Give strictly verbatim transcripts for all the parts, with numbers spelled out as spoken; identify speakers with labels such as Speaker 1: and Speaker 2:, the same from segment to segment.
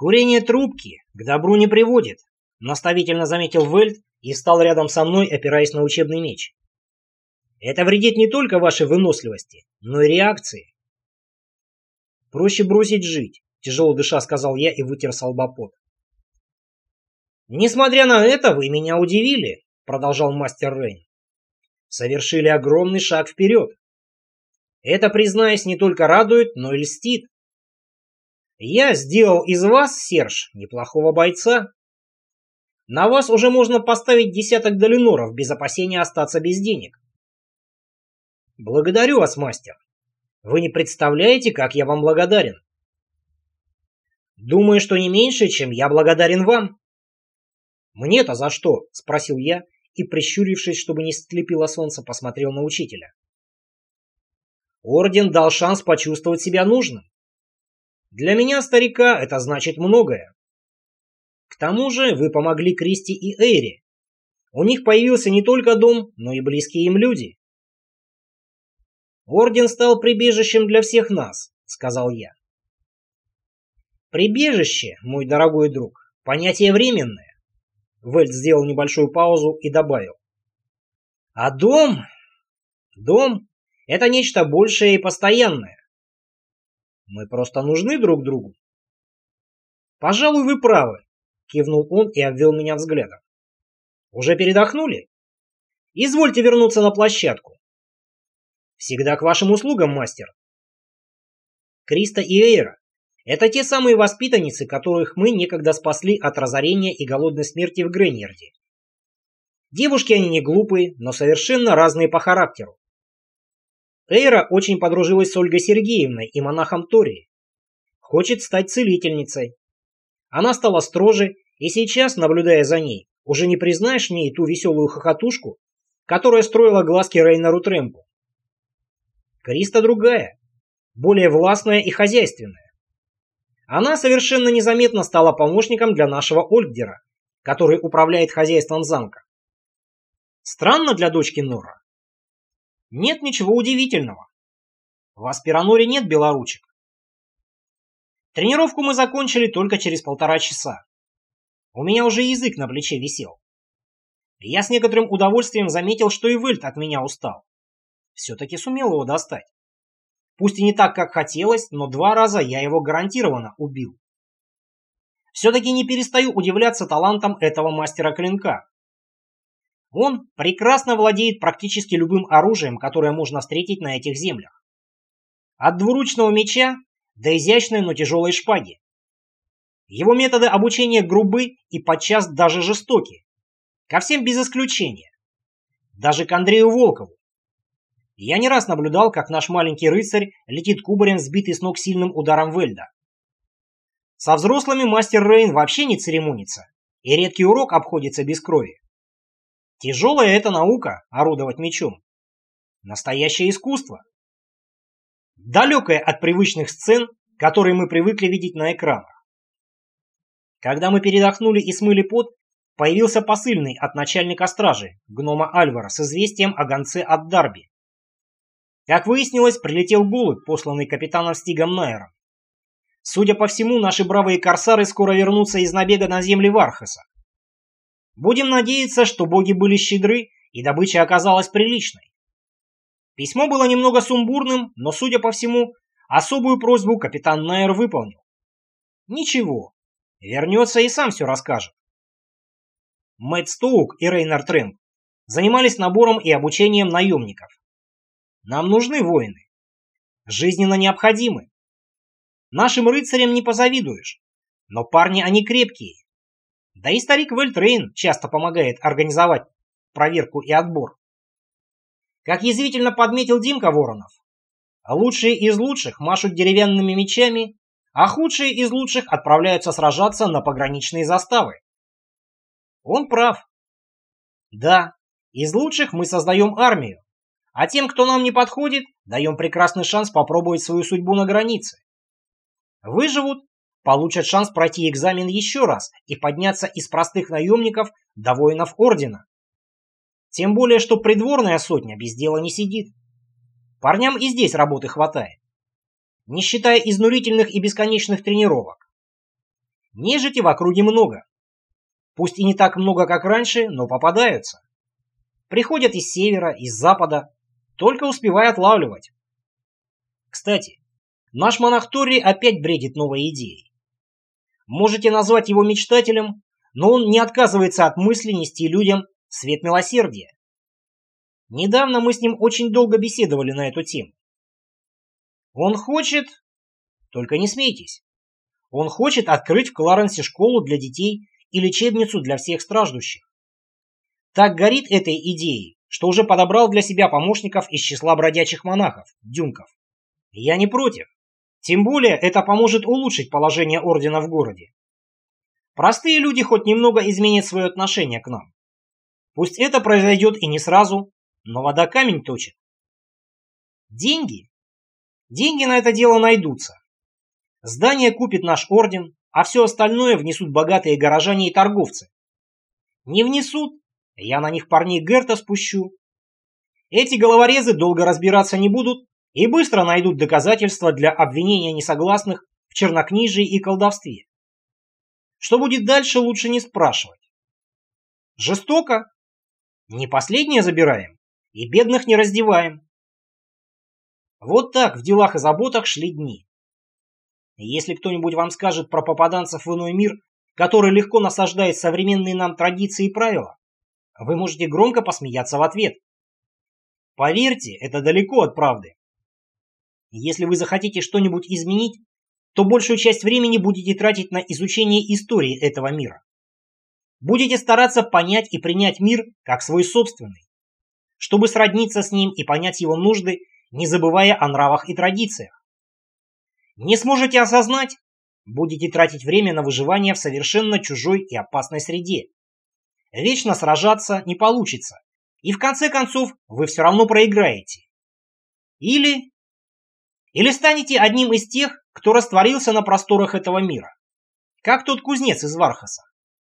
Speaker 1: «Курение трубки к добру не приводит», — наставительно заметил Вельт и встал рядом со мной, опираясь на учебный меч. «Это вредит не только вашей выносливости, но и реакции». «Проще бросить жить», — тяжело дыша сказал я и вытер со лба пот. «Несмотря на это, вы меня удивили», — продолжал мастер Рейн. «Совершили огромный шаг вперед. Это, признаюсь, не только радует, но и льстит. Я сделал из вас, Серж, неплохого бойца. На вас уже можно поставить десяток долиноров без опасения остаться без денег». «Благодарю вас, мастер. Вы не представляете, как я вам благодарен». «Думаю, что не меньше, чем я благодарен вам». «Мне-то за что?» — спросил я и, прищурившись, чтобы не слепило солнце, посмотрел на учителя. «Орден дал шанс почувствовать себя нужным. Для меня, старика, это значит многое. К тому же вы помогли Кристи и Эйре. У них появился не только дом, но и близкие им люди». «Орден стал прибежищем для всех нас», — сказал я. «Прибежище, мой дорогой друг, понятие временное». Вельт сделал небольшую паузу и добавил. «А дом? Дом — это нечто большее и постоянное. Мы просто нужны друг другу». «Пожалуй, вы правы», — кивнул он и обвел меня взглядом. «Уже передохнули? Извольте вернуться на площадку». «Всегда к вашим услугам, мастер». Криста и Эйра — это те самые воспитанницы, которых мы некогда спасли от разорения и голодной смерти в Грейньярде. Девушки они не глупые, но совершенно разные по характеру. Эйра очень подружилась с Ольгой Сергеевной и монахом Тори. Хочет стать целительницей. Она стала строже, и сейчас, наблюдая за ней, уже не признаешь в ней ту веселую хохотушку, которая строила глазки Рейнару Трэмпу. Криста другая, более властная и хозяйственная. Она совершенно незаметно стала помощником для нашего Ольгдера, который управляет хозяйством замка. Странно для дочки Нора? Нет ничего удивительного. В Аспираноре нет белоручек. Тренировку мы закончили только через полтора часа. У меня уже язык на плече висел. Я с некоторым удовольствием заметил, что и Вельт от меня устал. Все-таки сумел его достать. Пусть и не так, как хотелось, но два раза я его гарантированно убил. Все-таки не перестаю удивляться талантам этого мастера клинка. Он прекрасно владеет практически любым оружием, которое можно встретить на этих землях. От двуручного меча до изящной, но тяжелой шпаги. Его методы обучения грубы и подчас даже жестоки. Ко всем без исключения. Даже к Андрею Волкову. Я не раз наблюдал, как наш маленький рыцарь летит кубарем, сбитый с ног сильным ударом Вельда. Со взрослыми мастер Рейн вообще не церемонится, и редкий урок обходится без крови. Тяжелая это наука — орудовать мечом. Настоящее искусство. Далекое от привычных сцен, которые мы привыкли видеть на экранах. Когда мы передохнули и смыли пот, появился посыльный от начальника стражи, гнома Альвара, с известием о гонце от Дарби. Как выяснилось, прилетел голубь, посланный капитаном Стигом Найером. Судя по всему, наши бравые корсары скоро вернутся из набега на земли Вархаса. Будем надеяться, что боги были щедры, и добыча оказалась приличной. Письмо было немного сумбурным, но, судя по всему, особую просьбу капитан Найер выполнил. Ничего, вернется и сам все расскажет. Мэтт Стоук и Рейнар Трэмп занимались набором и обучением наемников. Нам нужны воины. Жизненно необходимы. Нашим рыцарям не позавидуешь, но парни они крепкие. Да и старик Вельт Рейн часто помогает организовать проверку и отбор. Как язвительно подметил Димка Воронов, лучшие из лучших машут деревянными мечами, а худшие из лучших отправляются сражаться на пограничные заставы. Он прав. Да, из лучших мы создаем армию, а тем, кто нам не подходит, даем прекрасный шанс попробовать свою судьбу на границе. Выживут, получат шанс пройти экзамен еще раз и подняться из простых наемников до воинов ордена. Тем более, что придворная сотня без дела не сидит. Парням и здесь работы хватает, не считая изнурительных и бесконечных тренировок. Нежити в округе много. Пусть и не так много, как раньше, но попадаются. Приходят из севера, из запада, только успевая отлавливать. Кстати, наш монах Тори опять бредит новой идеей. Можете назвать его мечтателем, но он не отказывается от мысли нести людям свет милосердия. Недавно мы с ним очень долго беседовали на эту тему. Он хочет... Только не смейтесь. Он хочет открыть в Кларенсе школу для детей и лечебницу для всех страждущих. Так горит этой идеей, что уже подобрал для себя помощников из числа бродячих монахов, дюнков. Я не против. Тем более это поможет улучшить положение ордена в городе. Простые люди хоть немного изменят свое отношение к нам. Пусть это произойдет и не сразу, но вода камень точит. Деньги? Деньги на это дело найдутся. Здание купит наш орден, а все остальное внесут богатые горожане и торговцы. Не внесут, я на них парней Герта спущу. Эти головорезы долго разбираться не будут и быстро найдут доказательства для обвинения несогласных в чернокнижии и колдовстве. Что будет дальше, лучше не спрашивать. Жестоко? Не последнее забираем и бедных не раздеваем. Вот так в делах и заботах шли дни. Если кто-нибудь вам скажет про попаданцев в иной мир, который легко насаждает современные нам традиции и правила, вы можете громко посмеяться в ответ. Поверьте, это далеко от правды. Если вы захотите что-нибудь изменить, то большую часть времени будете тратить на изучение истории этого мира. Будете стараться понять и принять мир как свой собственный, чтобы сродниться с ним и понять его нужды, не забывая о нравах и традициях. Не сможете осознать, будете тратить время на выживание в совершенно чужой и опасной среде. Вечно сражаться не получится, и в конце концов вы все равно проиграете. Или... Или станете одним из тех, кто растворился на просторах этого мира, как тот кузнец из Вархаса.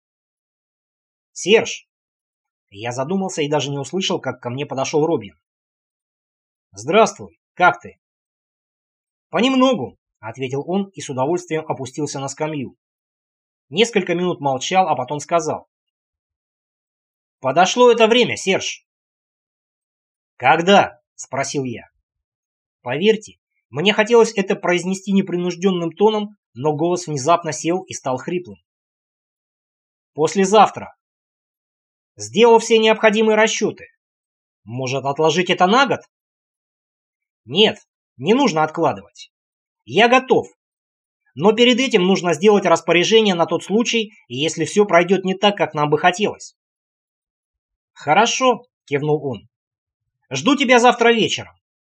Speaker 1: Серж. Я задумался и даже не услышал, как ко мне подошел Робин. Здравствуй, как ты? Понемногу, ответил он и с удовольствием опустился на скамью. Несколько минут молчал, а потом сказал. Подошло это время, Серж. Когда? Спросил я. Поверьте, мне хотелось это произнести непринужденным тоном, но голос внезапно сел и стал хриплым. Послезавтра. Сделал все необходимые расчеты. Может, отложить это на год? Нет, не нужно откладывать. Я готов. Но перед этим нужно сделать распоряжение на тот случай, если все пройдет не так, как нам бы хотелось. Хорошо, кивнул он. Жду тебя завтра вечером.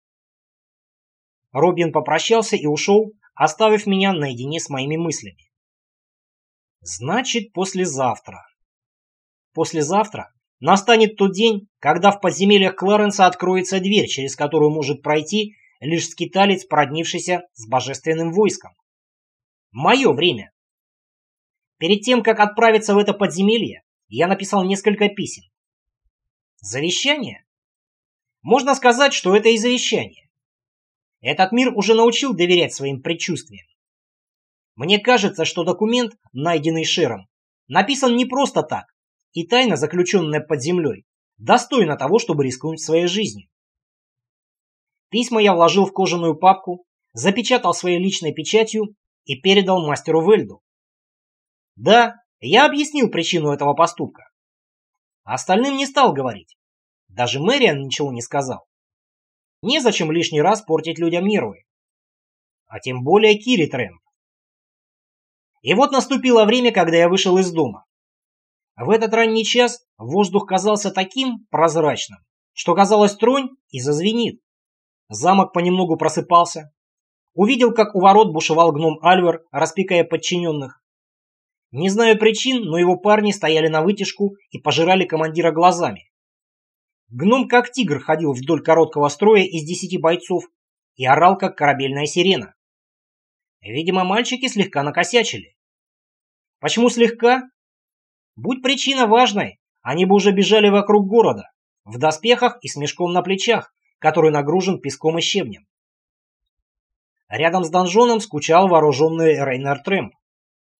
Speaker 1: Робин попрощался и ушел, оставив меня наедине с моими мыслями. Значит, послезавтра. Послезавтра настанет тот день, когда в подземельях Кларенса откроется дверь, через которую может пройти лишь скиталец, породнившийся с божественным войском. Мое время. Перед тем, как отправиться в это подземелье, я написал несколько писем. Завещание? Можно сказать, что это и завещание. Этот мир уже научил доверять своим предчувствиям. Мне кажется, что документ, найденный Шером, написан не просто так, и тайна, заключенная под землей, достойна того, чтобы рискнуть своей жизнью. Письма я вложил в кожаную папку, запечатал своей личной печатью и передал мастеру Вельду. Да, я объяснил причину этого поступка. Остальным не стал говорить. Даже Мэриан ничего не сказал. Незачем лишний раз портить людям нервы. А тем более Кири Трэмп. И вот наступило время, когда я вышел из дома. В этот ранний час воздух казался таким прозрачным, что казалось, тронь и зазвенит. Замок понемногу просыпался. Увидел, как у ворот бушевал гном Альвер, распекая подчиненных. Не знаю причин, но его парни стояли на вытяжку и пожирали командира глазами. Гном как тигр ходил вдоль короткого строя из десяти бойцов и орал, как корабельная сирена. Видимо, мальчики слегка накосячили. Почему слегка? Будь причина важной, они бы уже бежали вокруг города, в доспехах и с мешком на плечах, который нагружен песком и щебнем. Рядом с донжоном скучал вооруженный Рейнер Трэмп.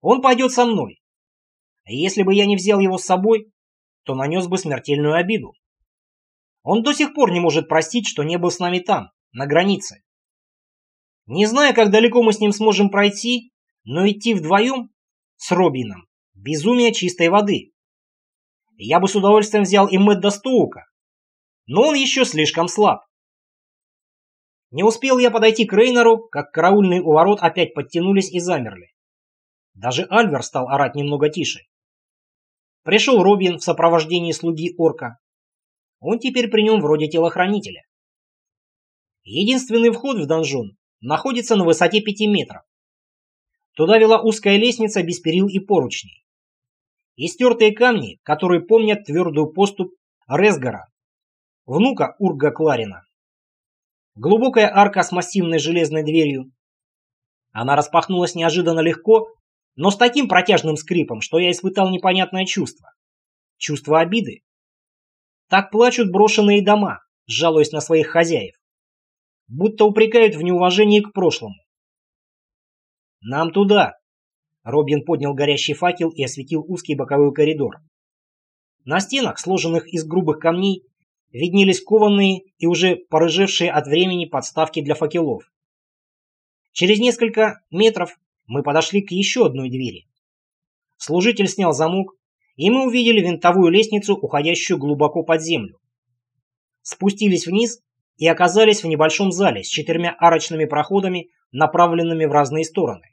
Speaker 1: Он пойдет со мной. Если бы я не взял его с собой, то нанес бы смертельную обиду. Он до сих пор не может простить, что не был с нами там, на границе. Не знаю, как далеко мы с ним сможем пройти, но идти вдвоем с Робином — безумие чистой воды. Я бы с удовольствием взял и Мэтта Стоука, но он еще слишком слаб. Не успел я подойти к Рейнору, как караульные у ворот опять подтянулись и замерли. Даже Альвер стал орать немного тише. Пришел Робин в сопровождении слуги орка. Он теперь при нем вроде телохранителя. Единственный вход в донжон находится на высоте пяти метров. Туда вела узкая лестница без перил и поручней. Истертые камни, которые помнят твердую поступь Резгара, внука Урга Кларина. Глубокая арка с массивной железной дверью. Она распахнулась неожиданно легко, но с таким протяжным скрипом, что я испытал непонятное чувство. Чувство обиды. Так плачут брошенные дома, жалуясь на своих хозяев. Будто упрекают в неуважении к прошлому. «Нам туда!» Робин поднял горящий факел и осветил узкий боковой коридор. На стенах, сложенных из грубых камней, виднелись кованые и уже порыжевшие от времени подставки для факелов. Через несколько метров мы подошли к еще одной двери. Служитель снял замок, и мы увидели винтовую лестницу, уходящую глубоко под землю. Спустились вниз и оказались в небольшом зале с четырьмя арочными проходами, направленными в разные стороны.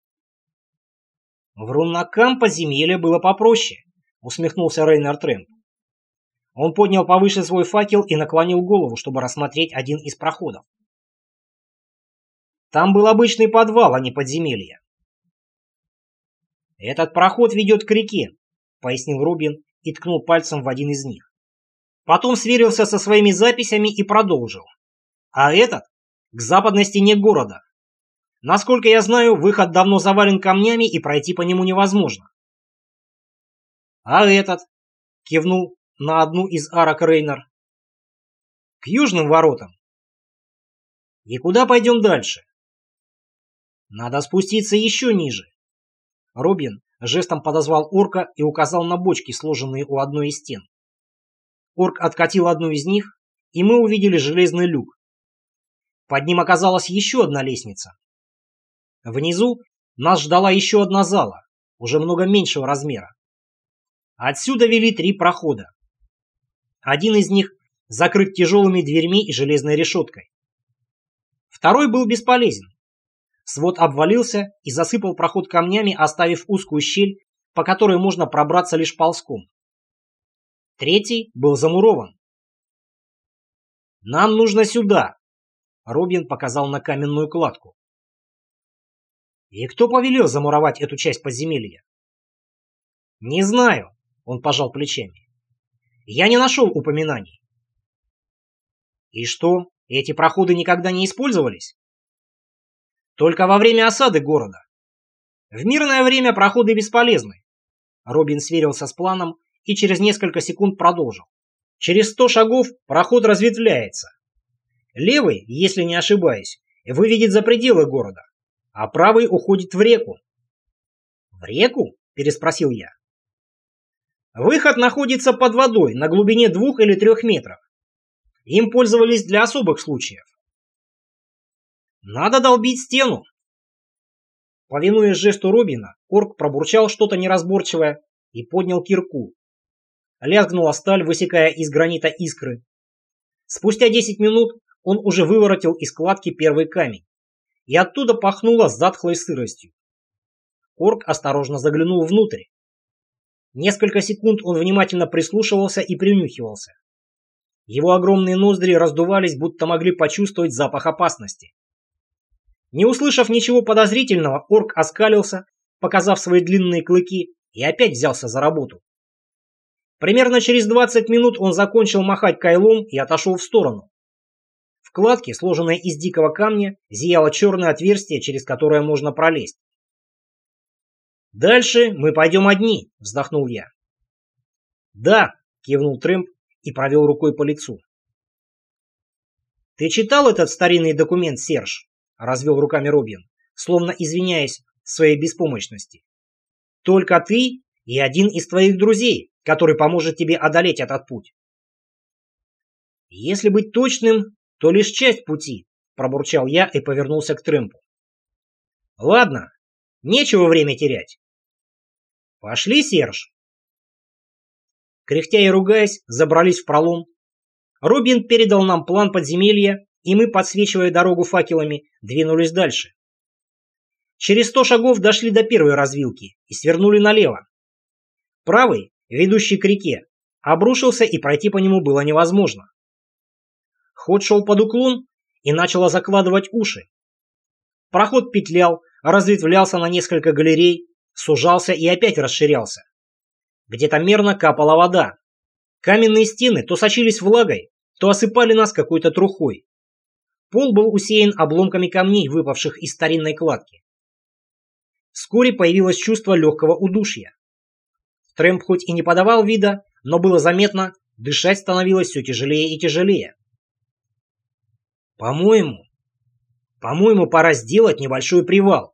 Speaker 1: В Руннакам подземелье было попроще, усмехнулся Рейнер Трэмп. Он поднял повыше свой факел и наклонил голову, чтобы рассмотреть один из проходов. Там был обычный подвал, а не подземелье. «Этот проход ведет к реке», — пояснил Робин и ткнул пальцем в один из них. Потом сверился со своими записями и продолжил. «А этот — к западной стене города. Насколько я знаю, выход давно завален камнями, и пройти по нему невозможно». «А этот?» — кивнул на одну из арок Рейнер. «К южным воротам». «И куда пойдем дальше?» «Надо спуститься еще ниже». Робин жестом подозвал орка и указал на бочки, сложенные у одной из стен. Орк откатил одну из них, и мы увидели железный люк. Под ним оказалась еще одна лестница. Внизу нас ждала еще одна зала, уже много меньшего размера. Отсюда вели три прохода. Один из них закрыт тяжелыми дверьми и железной решеткой. Второй был бесполезен. Свод обвалился и засыпал проход камнями, оставив узкую щель, по которой можно пробраться лишь ползком. Третий был замурован. «Нам нужно сюда», — Робин показал на каменную кладку. «И кто повелел замуровать эту часть подземелья?» «Не знаю», — он пожал плечами. «Я не нашел упоминаний». «И что, эти проходы никогда не использовались?» «Только во время осады города. В мирное время проходы бесполезны». Робин сверился с планом и через несколько секунд продолжил. «Через сто шагов проход разветвляется. Левый, если не ошибаюсь, выведет за пределы города, а правый уходит в реку». «В реку?» – переспросил я. «Выход находится под водой на глубине двух или трех метров. Им пользовались для особых случаев. Надо долбить стену». Повинуясь жесту Робина, орк пробурчал что-то неразборчивое и поднял кирку. Лязгнула сталь, высекая из гранита искры. Спустя десять минут он уже выворотил из кладки первый камень, и оттуда пахнуло затхлой сыростью. Орк осторожно заглянул внутрь. Несколько секунд он внимательно прислушивался и принюхивался. Его огромные ноздри раздувались, будто могли почувствовать запах опасности. Не услышав ничего подозрительного, орк оскалился, показав свои длинные клыки, и опять взялся за работу. Примерно через двадцать минут он закончил махать кайлом и отошел в сторону. В кладке, сложенной из дикого камня, зияло черное отверстие, через которое можно пролезть. «Дальше мы пойдем одни», — вздохнул я. «Да», — кивнул Трэмп и провел рукой по лицу. «Ты читал этот старинный документ, Серж?» — развел руками Робин, словно извиняясь в своей беспомощности. Только ты и один из твоих друзей, который поможет тебе одолеть этот путь. Если быть точным, то лишь часть пути, пробурчал я и повернулся к Трэмпу. Ладно, нечего время терять. Пошли, Серж. Кряхтя и ругаясь, забрались в пролом. Робин передал нам план подземелья, и мы, подсвечивая дорогу факелами, двинулись дальше. Через сто шагов дошли до первой развилки и свернули налево. Правый, ведущий к реке, обрушился, и пройти по нему было невозможно. Ход шел под уклон и начало закладывать уши. Проход петлял, разветвлялся на несколько галерей, сужался и опять расширялся. Где-то мерно капала вода. Каменные стены то сочились влагой, то осыпали нас какой-то трухой. Пол был усеян обломками камней, выпавших из старинной кладки. Вскоре появилось чувство легкого удушья. Трэмп хоть и не подавал вида, но было заметно, дышать становилось все тяжелее и тяжелее. По-моему, по-моему, пора сделать небольшой привал.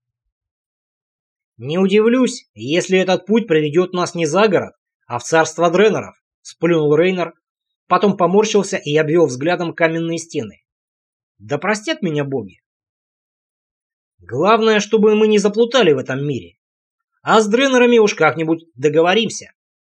Speaker 1: Не удивлюсь, если этот путь приведет нас не за город, а в царство Дреннеров, сплюнул Рейнер, потом поморщился и обвел взглядом каменные стены. Да простят меня боги. Главное, чтобы мы не заплутали в этом мире. А с Дреннерами уж как-нибудь договоримся.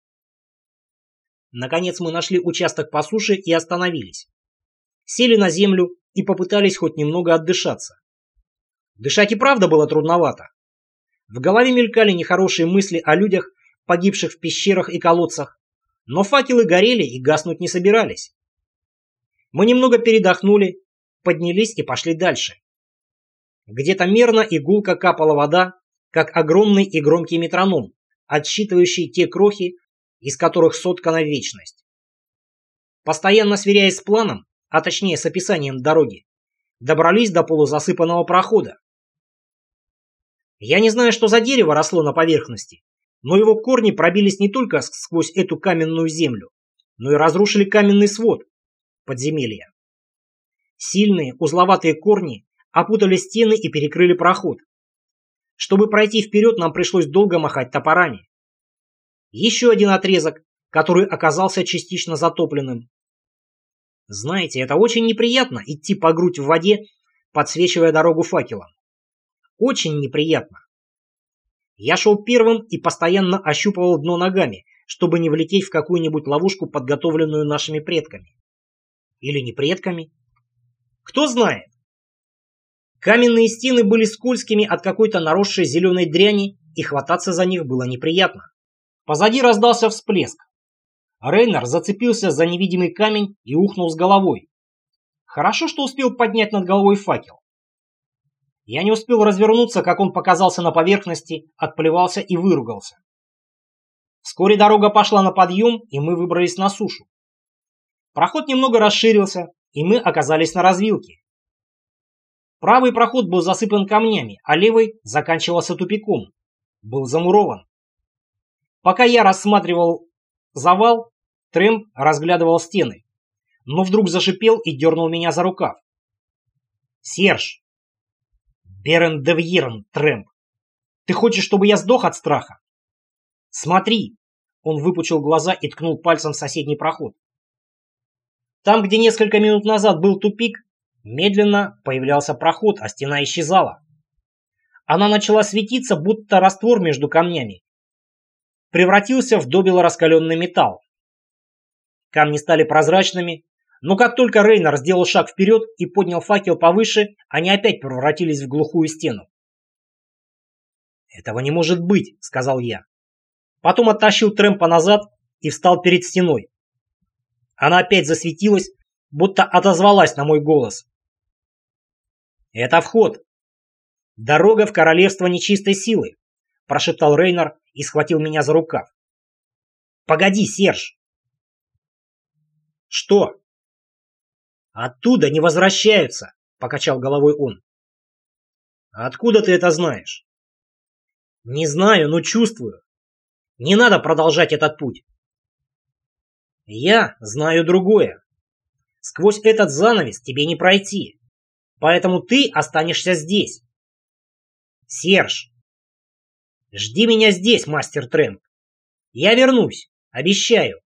Speaker 1: Наконец мы нашли участок по суше и остановились. Сели на землю и попытались хоть немного отдышаться. Дышать и правда было трудновато. В голове мелькали нехорошие мысли о людях, погибших в пещерах и колодцах, но факелы горели и гаснуть не собирались. Мы немного передохнули, поднялись и пошли дальше. Где-то мерно и гулко капала вода, как огромный и громкий метроном, отсчитывающий те крохи, из которых соткана вечность. Постоянно сверяясь с планом, а точнее с описанием дороги, добрались до полузасыпанного прохода. Я не знаю, что за дерево росло на поверхности, но его корни пробились не только сквозь эту каменную землю, но и разрушили каменный свод подземелья. Сильные узловатые корни опутали стены и перекрыли проход. Чтобы пройти вперед, нам пришлось долго махать топорами. Еще один отрезок, который оказался частично затопленным. Знаете, это очень неприятно идти по грудь в воде, подсвечивая дорогу факелом. Очень неприятно. Я шел первым и постоянно ощупывал дно ногами, чтобы не влететь в какую-нибудь ловушку, подготовленную нашими предками. Или не предками. Кто знает. Каменные стены были скользкими от какой-то наросшей зеленой дряни, и хвататься за них было неприятно. Позади раздался всплеск. Рейнер зацепился за невидимый камень и ухнул с головой. Хорошо, что успел поднять над головой факел. Я не успел развернуться, как он показался на поверхности, отплевался и выругался. Вскоре дорога пошла на подъем, и мы выбрались на сушу. Проход немного расширился, и мы оказались на развилке. Правый проход был засыпан камнями, а левый заканчивался тупиком. Был замурован. Пока я рассматривал завал, Трэмп разглядывал стены, но вдруг зашипел и дернул меня за рукав. «Серж! Берен Девьерн, Трэмп! Ты хочешь, чтобы я сдох от страха? Смотри!» Он выпучил глаза и ткнул пальцем в соседний проход. Там, где несколько минут назад был тупик, медленно появлялся проход, а стена исчезала. Она начала светиться, будто раствор между камнями превратился в добело раскаленный металл. Камни стали прозрачными, но как только Рейнер сделал шаг вперед и поднял факел повыше, они опять превратились в глухую стену. «Этого не может быть», — сказал я. Потом оттащил Трэмпа назад и встал перед стеной. Она опять засветилась, будто отозвалась на мой голос. «Это вход. Дорога в королевство нечистой силы», — прошептал Рейнер и схватил меня за рукав. «Погоди, Серж!» «Что?» «Оттуда не возвращаются», — покачал головой он. «Откуда ты это знаешь?» «Не знаю, но чувствую. Не надо продолжать этот путь». «Я знаю другое. Сквозь этот занавес тебе не пройти, поэтому ты останешься здесь. Серж!» Жди меня здесь, мастер Трэмп. Я вернусь, обещаю.